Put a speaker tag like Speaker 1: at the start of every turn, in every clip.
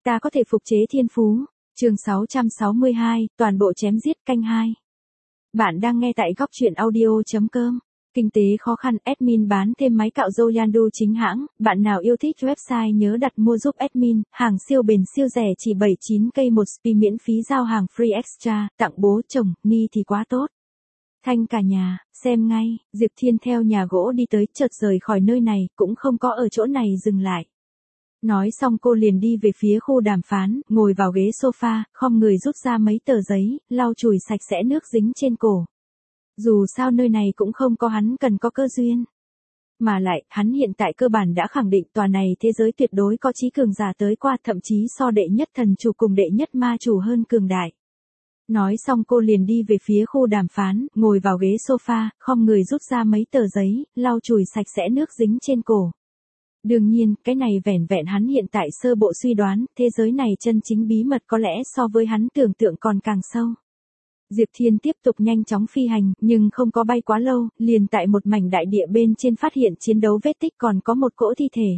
Speaker 1: Ta có thể phục chế thiên phú. Chương 662, toàn bộ chém giết canh 2. Bạn đang nghe tại góc truyện audio.com. Kinh tế khó khăn, admin bán thêm máy cạo râu Yandu chính hãng. Bạn nào yêu thích website nhớ đặt mua giúp admin. Hàng siêu bền siêu rẻ chỉ 79k một spi, miễn phí giao hàng free extra. Tặng bố chồng, ni thì quá tốt. Thanh cả nhà, xem ngay. Diệp Thiên theo nhà gỗ đi tới, chợt rời khỏi nơi này, cũng không có ở chỗ này dừng lại. Nói xong cô liền đi về phía khu đàm phán, ngồi vào ghế sofa, khom người rút ra mấy tờ giấy, lau chùi sạch sẽ nước dính trên cổ. Dù sao nơi này cũng không có hắn cần có cơ duyên. Mà lại, hắn hiện tại cơ bản đã khẳng định tòa này thế giới tuyệt đối có trí cường giả tới qua, thậm chí so đệ nhất thần chủ cùng đệ nhất ma chủ hơn cường đại. Nói xong cô liền đi về phía khu đàm phán, ngồi vào ghế sofa, khom người rút ra mấy tờ giấy, lau chùi sạch sẽ nước dính trên cổ. Đương nhiên, cái này vẻn vẹn hắn hiện tại sơ bộ suy đoán, thế giới này chân chính bí mật có lẽ so với hắn tưởng tượng còn càng sâu. Diệp Thiên tiếp tục nhanh chóng phi hành, nhưng không có bay quá lâu, liền tại một mảnh đại địa bên trên phát hiện chiến đấu vết tích, còn có một cỗ thi thể.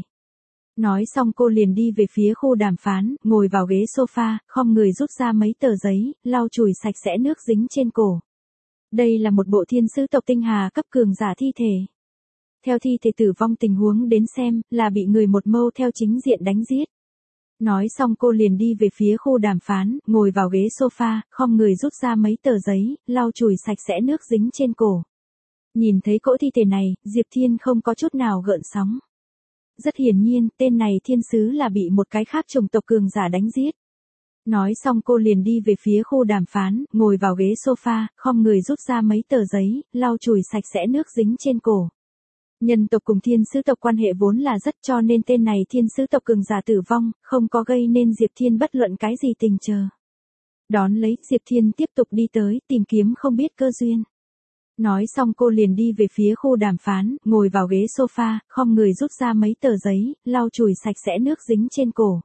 Speaker 1: Nói xong cô liền đi về phía khu đàm phán, ngồi vào ghế sofa, khom người rút ra mấy tờ giấy, lau chùi sạch sẽ nước dính trên cổ. Đây là một bộ thiên sứ tộc tinh hà cấp cường giả thi thể. Theo thi thể tử vong tình huống đến xem, là bị người một mâu theo chính diện đánh giết. Nói xong cô liền đi về phía khu đàm phán, ngồi vào ghế sofa, khom người rút ra mấy tờ giấy, lau chùi sạch sẽ nước dính trên cổ. Nhìn thấy cỗ thi thể này, Diệp Thiên không có chút nào gợn sóng. Rất hiển nhiên, tên này thiên sứ là bị một cái khác chủng tộc cường giả đánh giết. Nói xong cô liền đi về phía khu đàm phán, ngồi vào ghế sofa, khom người rút ra mấy tờ giấy, lau chùi sạch sẽ nước dính trên cổ. Nhân tộc cùng thiên sứ tộc quan hệ vốn là rất, cho nên tên này thiên sứ tộc cường giả tử vong, không có gây nên Diệp Thiên bất luận cái gì tình chờ. Đón lấy, Diệp Thiên tiếp tục đi tới, tìm kiếm không biết cơ duyên. Nói xong cô liền đi về phía khu đàm phán, ngồi vào ghế sofa, khom người rút ra mấy tờ giấy, lau chùi sạch sẽ nước dính trên cổ.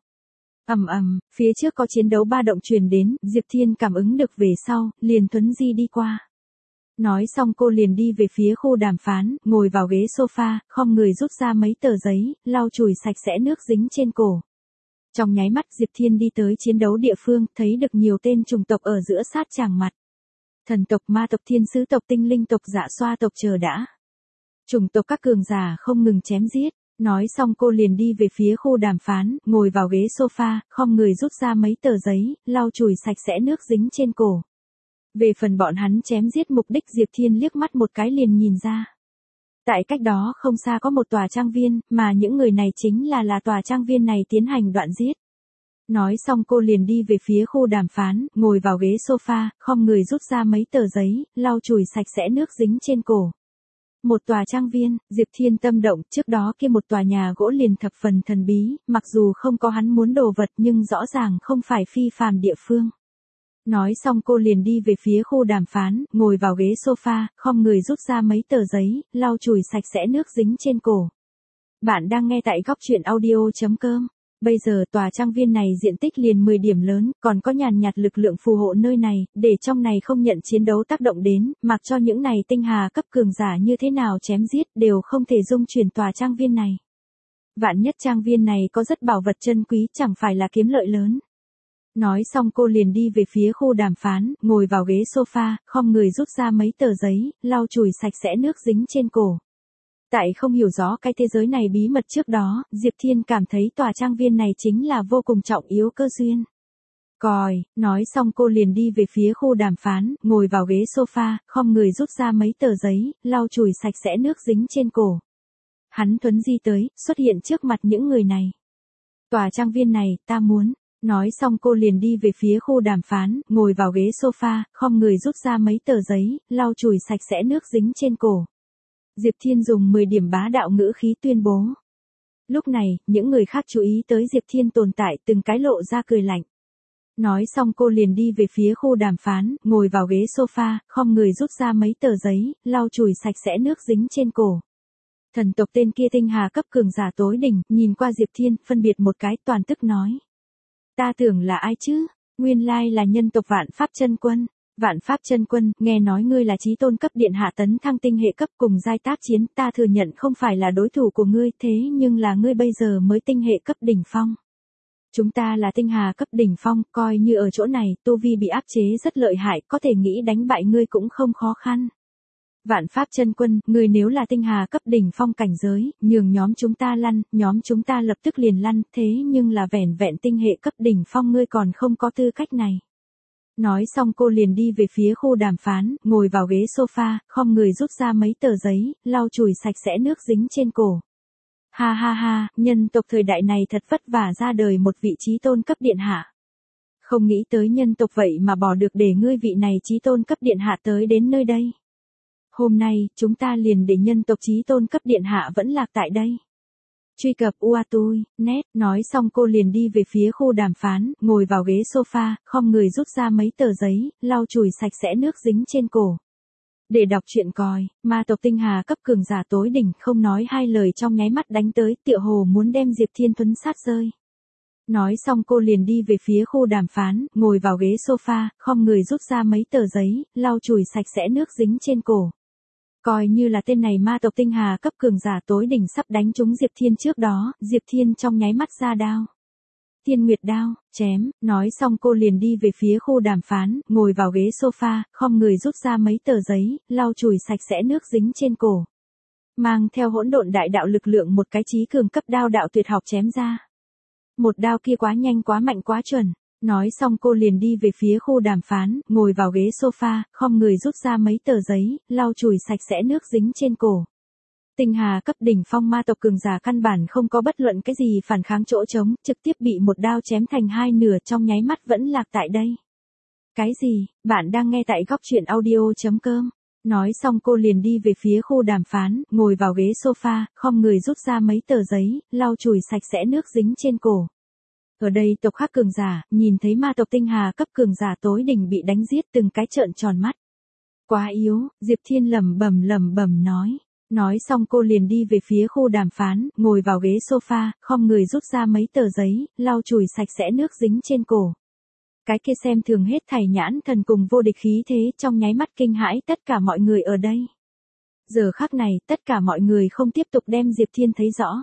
Speaker 1: Phía trước có chiến đấu ba động truyền đến, Diệp Thiên cảm ứng được về sau, liền thuấn di đi qua. Nói xong cô liền đi về phía khu đàm phán, ngồi vào ghế sofa, khom người rút ra mấy tờ giấy, lau chùi sạch sẽ nước dính trên cổ. Trong nháy mắt Diệp Thiên đi tới chiến đấu địa phương, thấy được nhiều tên chủng tộc ở giữa sát tràng mặt. Thần tộc, ma tộc, thiên sứ tộc, tinh linh tộc, dạ xoa tộc chờ đã. Chủng tộc các cường giả không ngừng chém giết. Nói xong cô liền đi về phía khu đàm phán, ngồi vào ghế sofa, khom người rút ra mấy tờ giấy, lau chùi sạch sẽ nước dính trên cổ. Về phần bọn hắn chém giết mục đích, Diệp Thiên liếc mắt một cái liền nhìn ra. Tại cách đó không xa có một tòa trang viên, mà những người này chính là tòa trang viên này tiến hành đoạn giết. Nói xong cô liền đi về phía khu đàm phán, ngồi vào ghế sofa, khom người rút ra mấy tờ giấy, lau chùi sạch sẽ nước dính trên cổ. Một tòa trang viên, Diệp Thiên tâm động, trước đó kia một tòa nhà gỗ liền thập phần thần bí, mặc dù không có hắn muốn đồ vật nhưng rõ ràng không phải phi phàm địa phương. Nói xong cô liền đi về phía khu đàm phán, ngồi vào ghế sofa, khom người rút ra mấy tờ giấy, lau chùi sạch sẽ nước dính trên cổ. Bạn đang nghe tại góc truyện audio.com. Bây giờ tòa trang viên này diện tích liền 10 điểm lớn, còn có nhàn nhạt lực lượng phù hộ nơi này, để trong này không nhận chiến đấu tác động đến, mặc cho những này tinh hà cấp cường giả như thế nào chém giết đều không thể dung chuyển tòa trang viên này. Vạn nhất trang viên này có rất bảo vật chân quý, chẳng phải là kiếm lợi lớn. Nói xong cô liền đi về phía khu đàm phán, ngồi vào ghế sofa, khom người rút ra mấy tờ giấy, lau chùi sạch sẽ nước dính trên cổ. Tại không hiểu rõ cái thế giới này bí mật trước đó, Diệp Thiên cảm thấy tòa trang viên này chính là vô cùng trọng yếu cơ duyên. Còi, nói xong cô liền đi về phía khu đàm phán, ngồi vào ghế sofa, khom người rút ra mấy tờ giấy, lau chùi sạch sẽ nước dính trên cổ. Hắn thuấn di tới, xuất hiện trước mặt những người này. Tòa trang viên này, ta muốn. Nói xong cô liền đi về phía khu đàm phán, ngồi vào ghế sofa, khom người rút ra mấy tờ giấy, lau chùi sạch sẽ nước dính trên cổ. Diệp Thiên dùng 10 điểm bá đạo ngữ khí tuyên bố. Lúc này, những người khác chú ý tới Diệp Thiên tồn tại, từng cái lộ ra cười lạnh. Nói xong cô liền đi về phía khu đàm phán, ngồi vào ghế sofa, khom người rút ra mấy tờ giấy, lau chùi sạch sẽ nước dính trên cổ. Thần tộc tên kia tinh hà cấp cường giả tối đỉnh, nhìn qua Diệp Thiên, phân biệt một cái, toàn tức nói. Ta tưởng là ai chứ? Nguyên lai là nhân tộc Vạn Pháp Chân Quân. Vạn Pháp Chân Quân, nghe nói ngươi là chí tôn cấp điện hạ tấn thăng tinh hệ cấp cùng giai tác chiến, ta thừa nhận không phải là đối thủ của ngươi, thế nhưng là ngươi bây giờ mới tinh hệ cấp đỉnh phong. Chúng ta là tinh hà cấp đỉnh phong, coi như ở chỗ này, tu vi bị áp chế rất lợi hại, có thể nghĩ đánh bại ngươi cũng không khó khăn. Vạn Pháp Chân Quân, ngươi nếu là tinh hà cấp đỉnh phong cảnh giới, nhường nhóm chúng ta lăn, nhóm chúng ta lập tức liền lăn, thế nhưng là vẻn vẹn tinh hệ cấp đỉnh phong ngươi còn không có tư cách này. Nói xong cô liền đi về phía khu đàm phán, ngồi vào ghế sofa, không người rút ra mấy tờ giấy, lau chùi sạch sẽ nước dính trên cổ. Ha ha ha, nhân tộc thời đại này thật vất vả ra đời một vị chí tôn cấp điện hạ. Không nghĩ tới nhân tộc vậy mà bỏ được để ngươi vị này chí tôn cấp điện hạ tới đến nơi đây. Hôm nay, chúng ta liền để nhân tộc chí tôn cấp điện hạ vẫn lạc tại đây. Truy cập Uatui, net, nói xong cô liền đi về phía khu đàm phán, ngồi vào ghế sofa, không người rút ra mấy tờ giấy, lau chùi sạch sẽ nước dính trên cổ. Để đọc truyện còi, ma tộc tinh hà cấp cường giả tối đỉnh không nói hai lời trong nháy mắt đánh tới, tựa hồ muốn đem Diệp Thiên thuấn sát rơi. Nói xong cô liền đi về phía khu đàm phán, ngồi vào ghế sofa, không người rút ra mấy tờ giấy, lau chùi sạch sẽ nước dính trên cổ. Coi như là tên này ma tộc tinh hà cấp cường giả tối đỉnh sắp đánh trúng Diệp Thiên trước đó, Diệp Thiên trong nháy mắt ra đao. Thiên Nguyệt đao, chém, nói xong cô liền đi về phía khu đàm phán, ngồi vào ghế sofa, không người rút ra mấy tờ giấy, lau chùi sạch sẽ nước dính trên cổ. Mang theo hỗn độn đại đạo lực lượng một cái chí cường cấp đao đạo tuyệt học chém ra. Một đao kia quá nhanh quá mạnh quá chuẩn. Nói xong cô liền đi về phía khu đàm phán, ngồi vào ghế sofa, không người rút ra mấy tờ giấy, lau chùi sạch sẽ nước dính trên cổ. Tinh hà cấp đỉnh phong ma tộc cường giả căn bản không có bất luận cái gì phản kháng chỗ trống, trực tiếp bị một đao chém thành hai nửa trong nháy mắt vẫn lạc tại đây. Cái gì, bạn đang nghe tại góc truyện audio.com. Nói xong cô liền đi về phía khu đàm phán, ngồi vào ghế sofa, không người rút ra mấy tờ giấy, lau chùi sạch sẽ nước dính trên cổ. Ở đây tộc khác cường giả, nhìn thấy ma tộc tinh hà cấp cường giả tối đỉnh bị đánh giết từng cái trợn tròn mắt. Quá yếu, Diệp Thiên lẩm bẩm nói. Nói xong cô liền đi về phía khu đàm phán, ngồi vào ghế sofa, không người rút ra mấy tờ giấy, lau chùi sạch sẽ nước dính trên cổ. Cái kia xem thường hết thảy nhãn thần cùng vô địch khí thế trong nháy mắt kinh hãi tất cả mọi người ở đây. Giờ khắc này, tất cả mọi người không tiếp tục đem Diệp Thiên thấy rõ.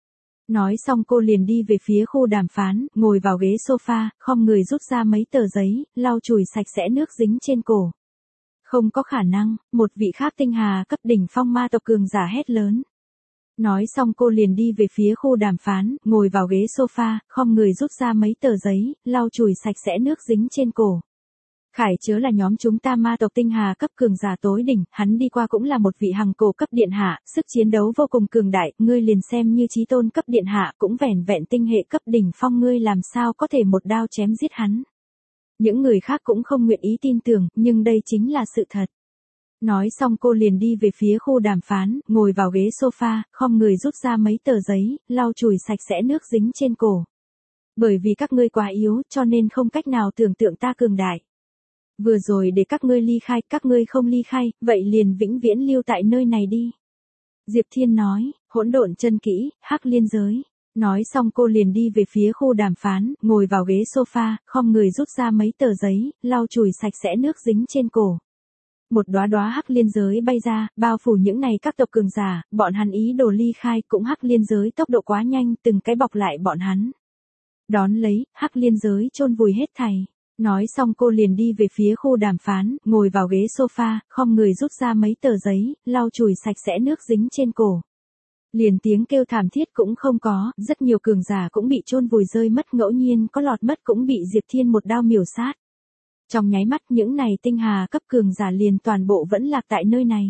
Speaker 1: Nói xong cô liền đi về phía khu đàm phán, ngồi vào ghế sofa, không người rút ra mấy tờ giấy, lau chùi sạch sẽ nước dính trên cổ. Không có khả năng, một vị khác tinh hà cấp đỉnh phong ma tộc cường giả hét lớn. Nói xong cô liền đi về phía khu đàm phán, ngồi vào ghế sofa, không người rút ra mấy tờ giấy, lau chùi sạch sẽ nước dính trên cổ. Khải chớ là nhóm chúng ta ma tộc tinh hà cấp cường giả tối đỉnh, hắn đi qua cũng là một vị hằng cổ cấp điện hạ, sức chiến đấu vô cùng cường đại, ngươi liền xem như chí tôn cấp điện hạ cũng vẻn vẹn tinh hệ cấp đỉnh phong ngươi làm sao có thể một đao chém giết hắn. Những người khác cũng không nguyện ý tin tưởng, nhưng đây chính là sự thật. Nói xong cô liền đi về phía khu đàm phán, ngồi vào ghế sofa, không người rút ra mấy tờ giấy, lau chùi sạch sẽ nước dính trên cổ. Bởi vì các ngươi quá yếu, cho nên không cách nào tưởng tượng ta cường đại. Vừa rồi để các ngươi ly khai, các ngươi không ly khai, vậy liền vĩnh viễn lưu tại nơi này đi. Diệp Thiên nói, hỗn độn chân kỹ, hắc liên giới. Nói xong cô liền đi về phía khu đàm phán, ngồi vào ghế sofa, không người rút ra mấy tờ giấy, lau chùi sạch sẽ nước dính trên cổ. Một đóa đóa hắc liên giới bay ra, bao phủ những này các tộc cường giả, bọn hắn ý đồ ly khai, cũng hắc liên giới tốc độ quá nhanh, từng cái bọc lại bọn hắn. Đón lấy, hắc liên giới chôn vùi hết thảy. Nói xong cô liền đi về phía khu đàm phán, ngồi vào ghế sofa, không người rút ra mấy tờ giấy, lau chùi sạch sẽ nước dính trên cổ. Liền tiếng kêu thảm thiết cũng không có, rất nhiều cường giả cũng bị chôn vùi rơi mất, ngẫu nhiên có lọt mất cũng bị Diệp Thiên một đao miểu sát. Trong nháy mắt những này tinh hà cấp cường giả liền toàn bộ vẫn lạc tại nơi này.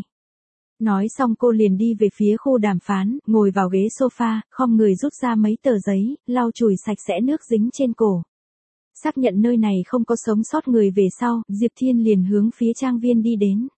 Speaker 1: Nói xong cô liền đi về phía khu đàm phán, ngồi vào ghế sofa, không người rút ra mấy tờ giấy, lau chùi sạch sẽ nước dính trên cổ. Xác nhận nơi này không có sống sót người về sau, Diệp Thiên liền hướng phía trang viên đi đến.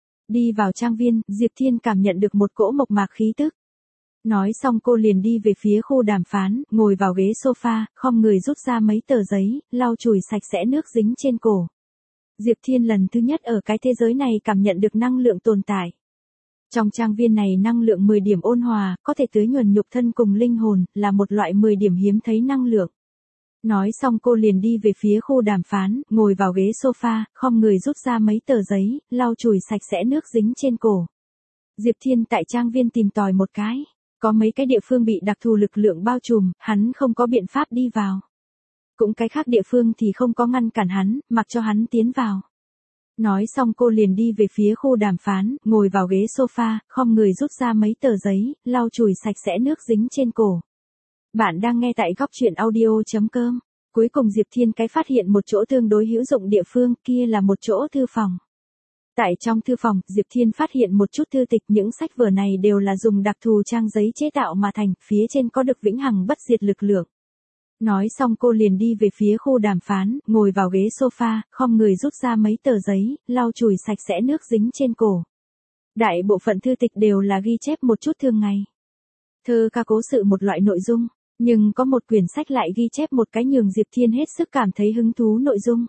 Speaker 1: Đi vào trang viên, Diệp Thiên cảm nhận được một cỗ mộc mạc khí tức. Nói xong cô liền đi về phía khu đàm phán, ngồi vào ghế sofa, không người rút ra mấy tờ giấy, lau chùi sạch sẽ nước dính trên cổ. Diệp Thiên lần thứ nhất ở cái thế giới này cảm nhận được năng lượng tồn tại. Trong trang viên này năng lượng 10 điểm ôn hòa, có thể tưới nhuần nhục thân cùng linh hồn, là một loại 10 điểm hiếm thấy năng lượng. Nói xong cô liền đi về phía khu đàm phán, ngồi vào ghế sofa, không người rút ra mấy tờ giấy, lau chùi sạch sẽ nước dính trên cổ. Diệp Thiên tại trang viên tìm tòi một cái. Có mấy cái địa phương bị đặc thù lực lượng bao trùm, hắn không có biện pháp đi vào. Cũng cái khác địa phương thì không có ngăn cản hắn, mặc cho hắn tiến vào. Nói xong cô liền đi về phía khu đàm phán, ngồi vào ghế sofa, khom người rút ra mấy tờ giấy, lau chùi sạch sẽ nước dính trên cổ. Bạn đang nghe tại góc chuyện audio.com. Cuối cùng Diệp Thiên cái phát hiện một chỗ tương đối hữu dụng địa phương, kia là một chỗ thư phòng. Tại trong thư phòng, Diệp Thiên phát hiện một chút thư tịch, những sách vở này đều là dùng đặc thù trang giấy chế tạo mà thành, phía trên có được vĩnh hằng bất diệt lực lượng. Nói xong cô liền đi về phía khu đàm phán, ngồi vào ghế sofa, khom người rút ra mấy tờ giấy, lau chùi sạch sẽ nước dính trên cổ. Đại bộ phận thư tịch đều là ghi chép một chút thường ngày. Thơ ca cố sự một loại nội dung, nhưng có một quyển sách lại ghi chép một cái nhường Diệp Thiên hết sức cảm thấy hứng thú nội dung.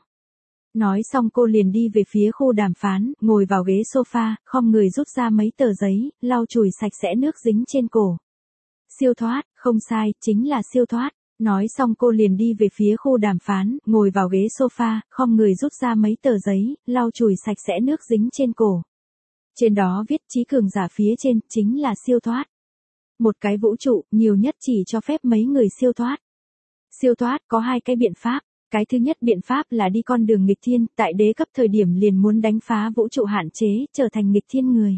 Speaker 1: Nói xong cô liền đi về phía khu đàm phán, ngồi vào ghế sofa, khom người rút ra mấy tờ giấy, lau chùi sạch sẽ nước dính trên cổ. Siêu thoát, không sai, chính là siêu thoát. Nói xong cô liền đi về phía khu đàm phán, ngồi vào ghế sofa, khom người rút ra mấy tờ giấy, lau chùi sạch sẽ nước dính trên cổ. Trên đó viết trí cường giả phía trên, chính là siêu thoát. Một cái vũ trụ, nhiều nhất chỉ cho phép mấy người siêu thoát. Siêu thoát có hai cái biện pháp. Cái thứ nhất biện pháp là đi con đường nghịch thiên, tại đế cấp thời điểm liền muốn đánh phá vũ trụ hạn chế, trở thành nghịch thiên người.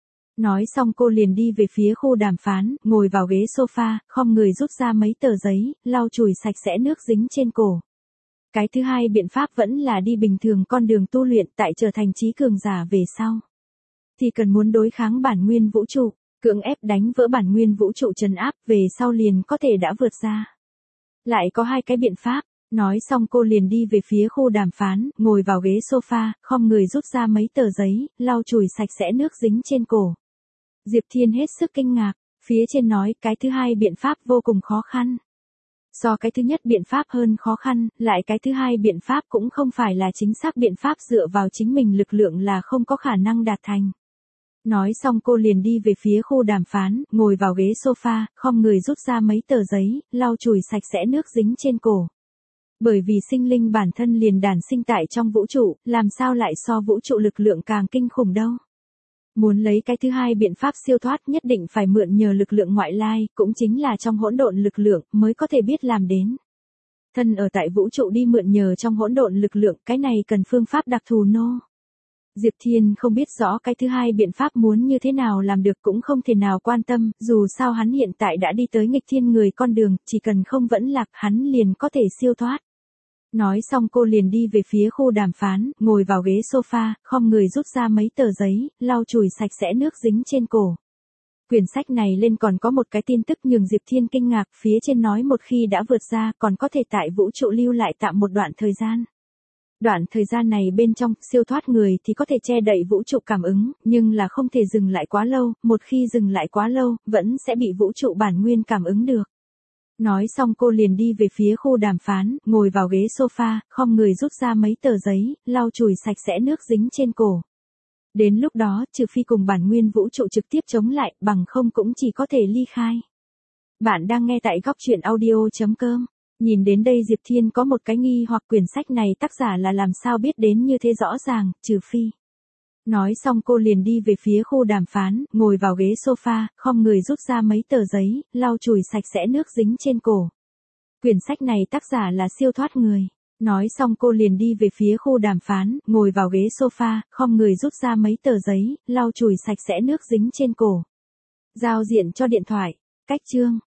Speaker 1: Nói xong cô liền đi về phía khu đàm phán, ngồi vào ghế sofa, khom người rút ra mấy tờ giấy, lau chùi sạch sẽ nước dính trên cổ. Cái thứ hai biện pháp vẫn là đi bình thường con đường tu luyện, tại trở thành trí cường giả về sau. Thì cần muốn đối kháng bản nguyên vũ trụ, cưỡng ép đánh vỡ bản nguyên vũ trụ trấn áp, về sau liền có thể đã vượt ra. Lại có hai cái biện pháp. Nói xong cô liền đi về phía khu đàm phán, ngồi vào ghế sofa, khom người rút ra mấy tờ giấy, lau chùi sạch sẽ nước dính trên cổ. Diệp Thiên hết sức kinh ngạc, phía trên nói cái thứ hai biện pháp vô cùng khó khăn. So cái thứ nhất biện pháp hơn khó khăn, lại cái thứ hai biện pháp cũng không phải là chính xác biện pháp, dựa vào chính mình lực lượng là không có khả năng đạt thành. Nói xong cô liền đi về phía khu đàm phán, ngồi vào ghế sofa, khom người rút ra mấy tờ giấy, lau chùi sạch sẽ nước dính trên cổ. Bởi vì sinh linh bản thân liền đản sinh tại trong vũ trụ, làm sao lại so vũ trụ lực lượng càng kinh khủng đâu. Muốn lấy cái thứ hai biện pháp siêu thoát nhất định phải mượn nhờ lực lượng ngoại lai, cũng chính là trong hỗn độn lực lượng, mới có thể biết làm đến. Thân ở tại vũ trụ đi mượn nhờ trong hỗn độn lực lượng, cái này cần phương pháp đặc thù nô. Diệp Thiên không biết rõ cái thứ hai biện pháp muốn như thế nào làm được, cũng không thể nào quan tâm, dù sao hắn hiện tại đã đi tới nghịch thiên người con đường, chỉ cần không vẫn lạc hắn liền có thể siêu thoát. Nói xong cô liền đi về phía khu đàm phán, ngồi vào ghế sofa, khom người rút ra mấy tờ giấy, lau chùi sạch sẽ nước dính trên cổ. Quyển sách này lên còn có một cái tin tức nhường Diệp Thiên kinh ngạc, phía trên nói một khi đã vượt ra còn có thể tại vũ trụ lưu lại tạm một đoạn thời gian. Đoạn thời gian này bên trong, siêu thoát người thì có thể che đậy vũ trụ cảm ứng, nhưng là không thể dừng lại quá lâu, một khi dừng lại quá lâu, vẫn sẽ bị vũ trụ bản nguyên cảm ứng được. Nói xong cô liền đi về phía khu đàm phán, ngồi vào ghế sofa, khom người rút ra mấy tờ giấy, lau chùi sạch sẽ nước dính trên cổ. Đến lúc đó, trừ phi cùng bản nguyên vũ trụ trực tiếp chống lại, bằng không cũng chỉ có thể ly khai. Bạn đang nghe tại góc chuyện audio.com. Nhìn đến đây Diệp Thiên có một cái nghi hoặc, quyển sách này tác giả là làm sao biết đến như thế rõ ràng, trừ phi. Nói xong cô liền đi về phía khu đàm phán, ngồi vào ghế sofa, khom người rút ra mấy tờ giấy, lau chùi sạch sẽ nước dính trên cổ. Quyển sách này tác giả là siêu thoát người. Nói xong cô liền đi về phía khu đàm phán, ngồi vào ghế sofa, khom người rút ra mấy tờ giấy, lau chùi sạch sẽ nước dính trên cổ. Giao diện cho điện thoại. Cách chương.